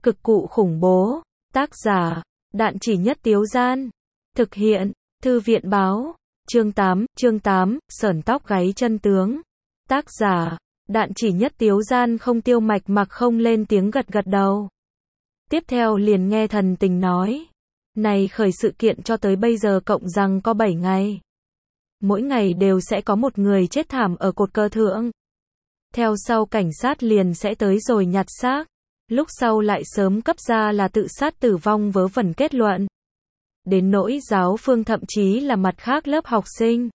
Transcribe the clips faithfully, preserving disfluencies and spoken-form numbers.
Cực cụ khủng bố. Tác giả, Đạn Chỉ Nhất Tiếu Gian. Thực hiện, Thư viện báo. Chương tám, chương tám, sởn tóc gáy chân tướng. Tác giả, Đạn Chỉ Nhất Tiếu Gian. Không Tiêu Mạch mặc không lên tiếng gật gật đầu. Tiếp theo liền nghe Thần Tình nói. Này khởi sự kiện cho tới bây giờ cộng rằng có bảy ngày. Mỗi ngày đều sẽ có một người chết thảm ở cột cờ thượng. Theo sau cảnh sát liền sẽ tới rồi nhặt xác. Lúc sau lại sớm cấp ra là tự sát tử vong vớ vẩn kết luận. Đến nỗi giáo phương thậm chí là mặt khác lớp học sinh.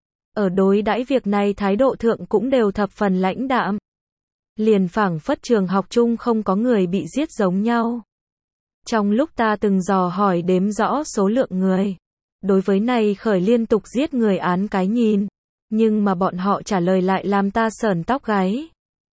Ở đối đãi việc này thái độ thượng cũng đều thập phần lãnh đạm. Liền phảng phất trường học chung không có người bị giết giống nhau. Trong lúc ta từng dò hỏi đếm rõ số lượng người. Đối với này khởi liên tục giết người án cái nhìn. Nhưng mà bọn họ trả lời lại làm ta sởn tóc gáy.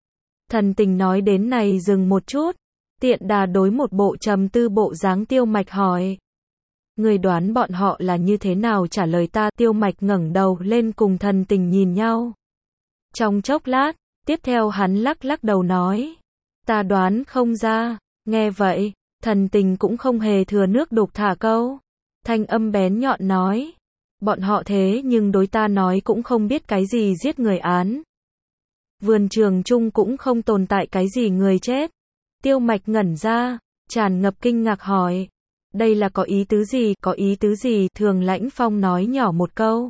Thần Tình nói đến này dừng một chút. Tiện đà đối một bộ trầm tư bộ dáng Tiêu Mạch hỏi. Người đoán bọn họ là như thế nào trả lời ta? Tiêu Mạch ngẩng đầu lên cùng Thần Tình nhìn nhau. Trong chốc lát, tiếp theo hắn lắc lắc đầu nói. Ta đoán không ra. Nghe vậy, Thần Tình cũng không hề thừa nước đục thả câu. Thanh âm bén nhọn nói. Bọn họ thế nhưng đối ta nói cũng không biết cái gì giết người án. Vườn trường chung cũng không tồn tại cái gì người chết. Tiêu Mạch ngẩn ra, tràn ngập kinh ngạc hỏi. Đây là có ý tứ gì, có ý tứ gì? Thường Lãnh Phong nói nhỏ một câu.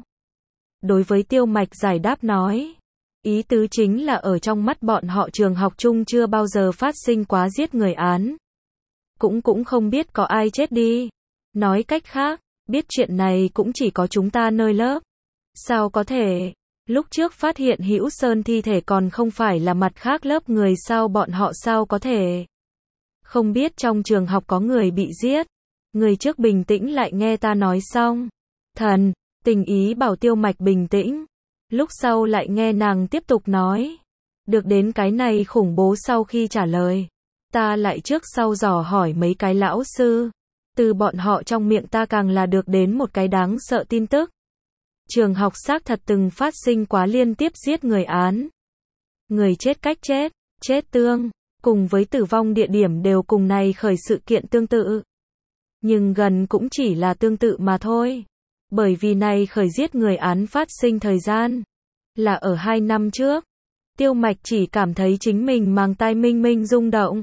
Đối với Tiêu Mạch giải đáp nói. Ý tứ chính là ở trong mắt bọn họ trường học chung chưa bao giờ phát sinh quá giết người án. Cũng cũng không biết có ai chết đi. Nói cách khác, biết chuyện này cũng chỉ có chúng ta nơi lớp. Sao có thể? Lúc trước phát hiện Hữu Sơn thi thể còn không phải là mặt khác lớp người sao bọn họ sao có thể? Không biết trong trường học có người bị giết. Người trước bình tĩnh lại nghe ta nói xong. Thần, Tình ý bảo Tiêu Mạch bình tĩnh. Lúc sau lại nghe nàng tiếp tục nói. Được đến cái này khủng bố sau khi trả lời. Ta lại trước sau dò hỏi mấy cái lão sư. Từ bọn họ trong miệng ta càng là được đến một cái đáng sợ tin tức. Trường học xác thật từng phát sinh quá liên tiếp giết người án. Người chết cách chết, chết tương, cùng với tử vong địa điểm đều cùng này khởi sự kiện tương tự. Nhưng gần cũng chỉ là tương tự mà thôi. Bởi vì này khởi giết người án phát sinh thời gian là ở hai năm trước. Tiêu Mạch chỉ cảm thấy chính mình mang tai minh minh rung động.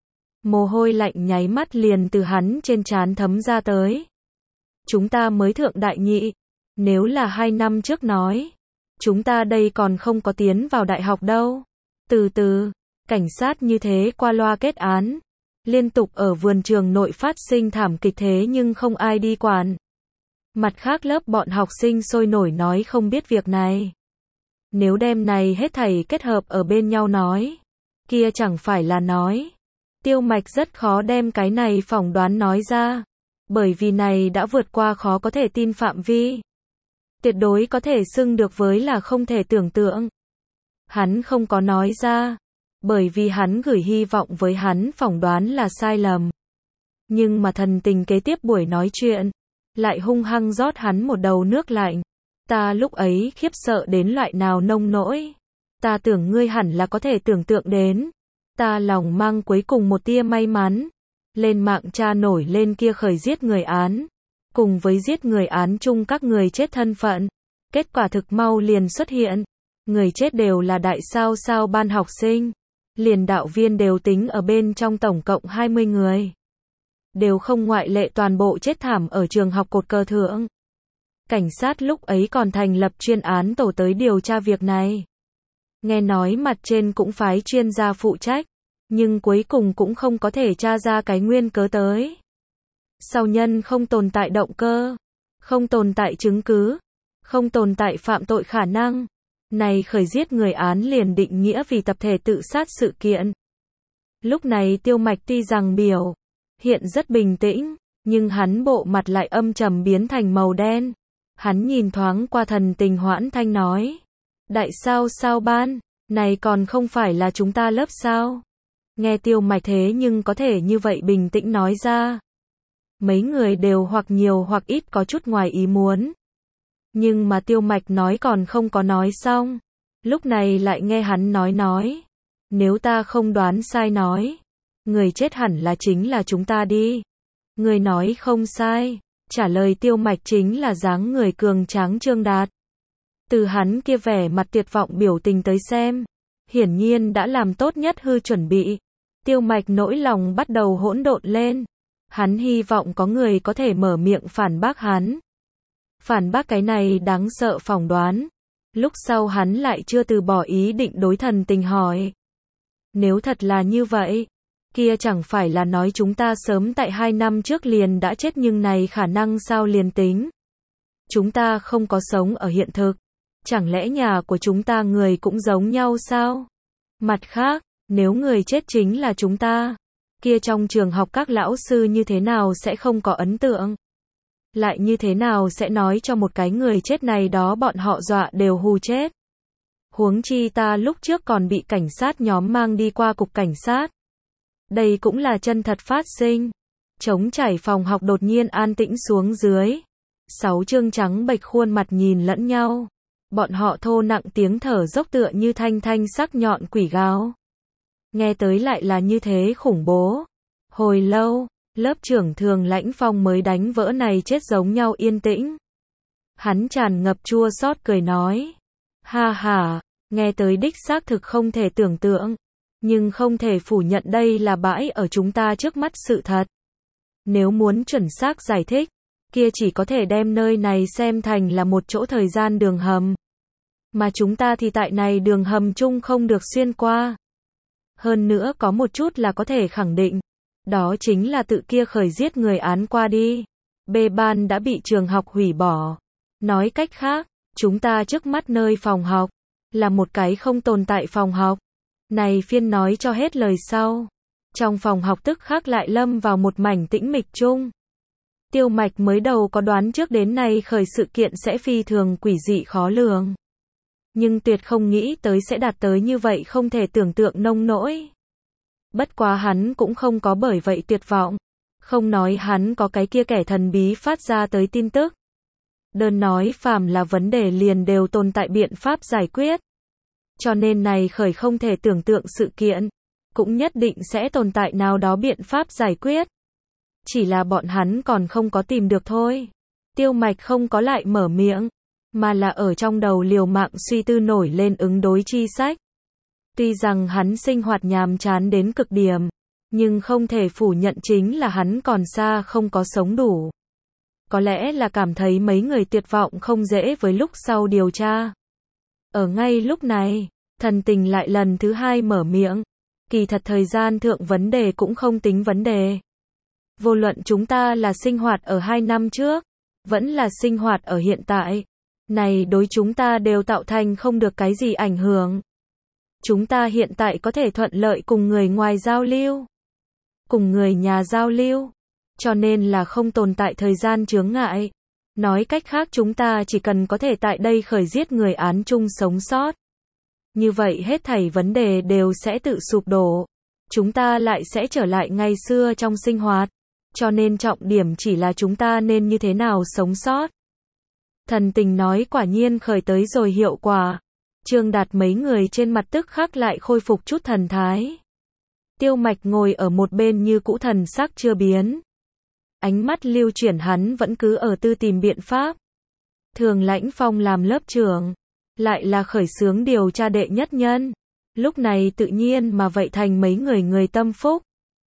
Mồ hôi lạnh nháy mắt liền từ hắn trên trán thấm ra tới. Chúng ta mới thượng đại nhị. Nếu là hai năm trước nói, chúng ta đây còn không có tiến vào đại học đâu. Từ từ, cảnh sát như thế qua loa kết án. Liên tục ở vườn trường nội phát sinh thảm kịch thế nhưng không ai đi quản. Mặt khác lớp bọn học sinh sôi nổi nói không biết việc này. Nếu đem này hết thảy kết hợp ở bên nhau nói, kia chẳng phải là nói. Tiêu Mạch rất khó đem cái này phỏng đoán nói ra. Bởi vì này đã vượt qua khó có thể tin phạm vi. Tuyệt đối có thể xưng được với là không thể tưởng tượng. Hắn không có nói ra. Bởi vì hắn gửi hy vọng với hắn phỏng đoán là sai lầm. Nhưng mà Thần Tình kế tiếp buổi nói chuyện. Lại hung hăng rót hắn một đầu nước lạnh. Ta lúc ấy khiếp sợ đến loại nào nông nỗi. Ta tưởng ngươi hẳn là có thể tưởng tượng đến. Ta lòng mang cuối cùng một tia may mắn. Lên mạng tra nổi lên kia khởi giết người án. Cùng với giết người án chung các người chết thân phận. Kết quả thực mau liền xuất hiện. Người chết đều là đại sao sao ban học sinh. Liền đạo viên đều tính ở bên trong tổng cộng hai mươi người. Đều không ngoại lệ toàn bộ chết thảm ở trường học cột cờ thượng. Cảnh sát lúc ấy còn thành lập chuyên án tổ tới điều tra việc này. Nghe nói mặt trên cũng phái chuyên gia phụ trách. Nhưng cuối cùng cũng không có thể tra ra cái nguyên cớ tới. Sau nhân không tồn tại động cơ, không tồn tại chứng cứ, không tồn tại phạm tội khả năng. Này khởi giết người án liền định nghĩa vì tập thể tự sát sự kiện. Lúc này Tiêu Mạch tuy rằng biểu hiện rất bình tĩnh, nhưng hắn bộ mặt lại âm trầm biến thành màu đen. Hắn nhìn thoáng qua Thần Tình hoãn thanh nói. Đại sao sao ban, này còn không phải là chúng ta lớp sao? Nghe Tiêu Mạch thế nhưng có thể như vậy bình tĩnh nói ra. Mấy người đều hoặc nhiều hoặc ít có chút ngoài ý muốn. Nhưng mà Tiêu Mạch nói còn không có nói xong. Lúc này lại nghe hắn nói nói. Nếu ta không đoán sai nói. Người chết hẳn là chính là chúng ta đi. Người nói không sai. Trả lời Tiêu Mạch chính là dáng người cường tráng Trương Đạt. Từ hắn kia vẻ mặt tuyệt vọng biểu tình tới xem, hiển nhiên đã làm tốt nhất hư chuẩn bị. Tiêu Mạch nỗi lòng bắt đầu hỗn độn lên. Hắn hy vọng có người có thể mở miệng phản bác hắn. Phản bác cái này đáng sợ phỏng đoán. Lúc sau hắn lại chưa từ bỏ ý định đối Thần Tình hỏi. Nếu thật là như vậy, kia chẳng phải là nói chúng ta sớm tại hai năm trước liền đã chết, nhưng này khả năng sao liền tính. Chúng ta không có sống ở hiện thực. Chẳng lẽ nhà của chúng ta người cũng giống nhau sao? Mặt khác, nếu người chết chính là chúng ta, kia trong trường học các lão sư như thế nào sẽ không có ấn tượng? Lại như thế nào sẽ nói cho một cái người chết này đó bọn họ dọa đều hù chết? Huống chi ta lúc trước còn bị cảnh sát nhóm mang đi qua cục cảnh sát. Đây cũng là chân thật phát sinh. Trống trải phòng học đột nhiên an tĩnh xuống dưới. Sáu trương trắng bệch khuôn mặt nhìn lẫn nhau. Bọn họ thô nặng tiếng thở dốc tựa như thanh thanh sắc nhọn quỷ gào. Nghe tới lại là như thế khủng bố. Hồi lâu, lớp trưởng Thường Lãnh Phong mới đánh vỡ này chết giống nhau yên tĩnh. Hắn tràn ngập chua xót cười nói. Ha ha, nghe tới đích xác thực không thể tưởng tượng. Nhưng không thể phủ nhận đây là bãi ở chúng ta trước mắt sự thật. Nếu muốn chuẩn xác giải thích, kia chỉ có thể đem nơi này xem thành là một chỗ thời gian đường hầm. Mà chúng ta thì tại này đường hầm chung không được xuyên qua. Hơn nữa có một chút là có thể khẳng định. Đó chính là tự kia khởi giết người án qua đi. B ban đã bị trường học hủy bỏ. Nói cách khác, chúng ta trước mắt nơi phòng học là một cái không tồn tại phòng học. Này phiên nói cho hết lời sau. Trong phòng học tức khắc lại lâm vào một mảnh tĩnh mịch chung. Tiêu Mạch mới đầu có đoán trước đến nay khởi sự kiện sẽ phi thường quỷ dị khó lường. Nhưng tuyệt không nghĩ tới sẽ đạt tới như vậy không thể tưởng tượng nông nỗi. Bất quá hắn cũng không có bởi vậy tuyệt vọng. Không nói hắn có cái kia kẻ thần bí phát ra tới tin tức. Đơn nói phàm là vấn đề liền đều tồn tại biện pháp giải quyết. Cho nên này khởi không thể tưởng tượng sự kiện, cũng nhất định sẽ tồn tại nào đó biện pháp giải quyết. Chỉ là bọn hắn còn không có tìm được thôi. Tiêu Mạch không có lại mở miệng, mà là ở trong đầu liều mạng suy tư nổi lên ứng đối chi sách. Tuy rằng hắn sinh hoạt nhàm chán đến cực điểm, nhưng không thể phủ nhận chính là hắn còn xa không có sống đủ. Có lẽ là cảm thấy mấy người tuyệt vọng không dễ với lúc sau điều tra. Ở ngay lúc này, Thần Tình lại lần thứ hai mở miệng. Kỳ thật thời gian thượng vấn đề cũng không tính vấn đề. Vô luận chúng ta là sinh hoạt ở hai năm trước, vẫn là sinh hoạt ở hiện tại. Này đối chúng ta đều tạo thành không được cái gì ảnh hưởng. Chúng ta hiện tại có thể thuận lợi cùng người ngoài giao lưu. Cùng người nhà giao lưu. Cho nên là không tồn tại thời gian chướng ngại. Nói cách khác chúng ta chỉ cần có thể tại đây khởi giết người án chung sống sót. Như vậy hết thảy vấn đề đều sẽ tự sụp đổ. Chúng ta lại sẽ trở lại ngày xưa trong sinh hoạt. Cho nên trọng điểm chỉ là chúng ta nên như thế nào sống sót. Thần Tình nói quả nhiên khởi tới rồi hiệu quả. Trương Đạt mấy người trên mặt tức khắc lại khôi phục chút thần thái. Tiêu Mạch ngồi ở một bên như cũ thần sắc chưa biến. Ánh mắt lưu chuyển hắn vẫn cứ ở tư tìm biện pháp. Thường Lãnh Phong làm lớp trưởng, lại là khởi xướng điều tra đệ nhất nhân. Lúc này tự nhiên mà vậy thành mấy người người tâm phúc.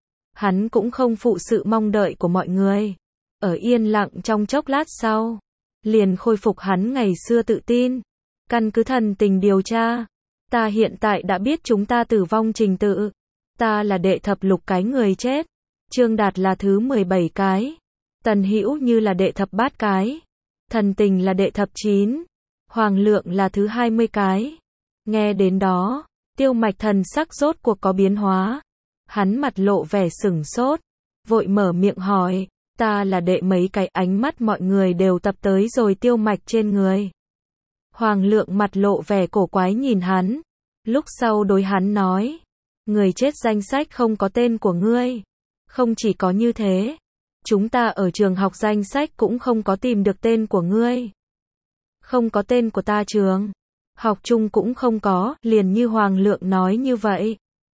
Hắn cũng không phụ sự mong đợi của mọi người. Ở yên lặng trong chốc lát sau, liền khôi phục hắn ngày xưa tự tin. Căn cứ Thần Tình điều tra, ta hiện tại đã biết chúng ta tử vong trình tự. Ta là đệ thập lục cái người chết. Trương Đạt là thứ mười bảy cái. Tần Hữu Như là đệ thập bát cái. Thần Tình là đệ thập chín. Hoàng Lượng là thứ hai mươi cái. Nghe đến đó, Tiêu Mạch thần sắc rốt cuộc có biến hóa. Hắn mặt lộ vẻ sửng sốt, vội mở miệng hỏi, ta là đệ mấy cái? Ánh mắt mọi người đều tập tới rồi Tiêu Mạch trên người. Hoàng Lượng mặt lộ vẻ cổ quái nhìn hắn, lúc sau đối hắn nói, người chết danh sách không có tên của ngươi. Không chỉ có như thế, chúng ta ở trường học danh sách cũng không có tìm được tên của ngươi. Không có tên của ta trường học chung cũng không có, liền như Hoàng Lượng nói như vậy.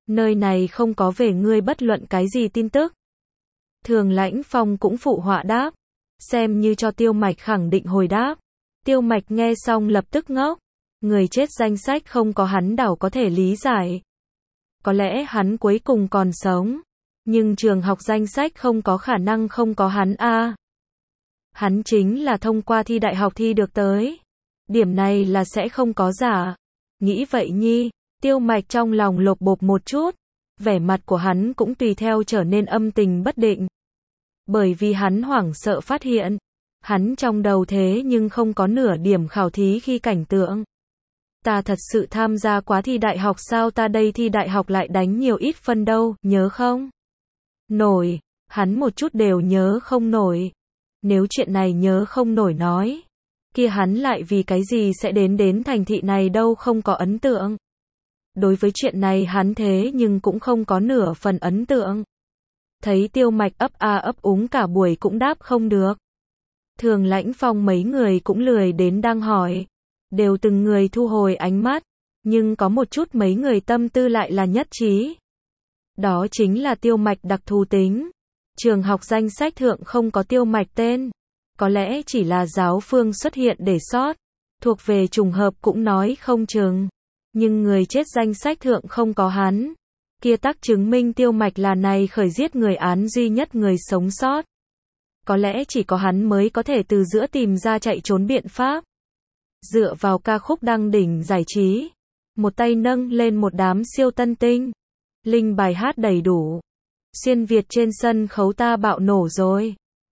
Nơi này không có về ngươi bất luận cái gì tin tức. Thường Lãnh Phong cũng phụ họa đáp. Xem như cho Tiêu Mạch khẳng định hồi đáp. Tiêu Mạch nghe xong lập tức ngốc. Người chết danh sách không có hắn đảo có thể lý giải. Có lẽ hắn cuối cùng còn sống. Nhưng trường học danh sách không có khả năng không có hắn a. Hắn chính là thông qua thi đại học thi được tới. Điểm này là sẽ không có giả. Nghĩ vậy nhi, Tiêu Mạch trong lòng lột bột một chút. Vẻ mặt của hắn cũng tùy theo trở nên âm tình bất định. Bởi vì hắn hoảng sợ phát hiện. Hắn trong đầu thế nhưng không có nửa điểm khảo thí khi cảnh tượng. Ta thật sự tham gia quá thi đại học sao, ta đây thi đại học lại đánh nhiều ít phân đâu, nhớ không? Nổi, hắn một chút đều nhớ không nổi. Nếu chuyện này nhớ không nổi nói, kia hắn lại vì cái gì sẽ đến đến thành thị này đâu không có ấn tượng. Đối với chuyện này hắn thế nhưng cũng không có nửa phần ấn tượng. Thấy Tiêu Mạch ấp a ấp úng cả buổi cũng đáp không được. Thường Lãnh Phong mấy người cũng lười đến đang hỏi. Đều từng người thu hồi ánh mắt. Nhưng có một chút mấy người tâm tư lại là nhất trí. Đó chính là Tiêu Mạch đặc thù tính. Trường học danh sách thượng không có Tiêu Mạch tên. Có lẽ chỉ là giáo phương xuất hiện để sót. Thuộc về trùng hợp cũng nói không chừng. Nhưng người chết danh sách thượng không có hắn. Kia tắc chứng minh Tiêu Mạch là này khởi giết người án duy nhất người sống sót. Có lẽ chỉ có hắn mới có thể từ giữa tìm ra chạy trốn biện pháp. Dựa vào ca khúc đăng đỉnh giải trí. Một tay nâng lên một đám siêu tân tinh. Linh bài hát đầy đủ. Xuyên Việt trên sân khấu ta bạo nổ rồi.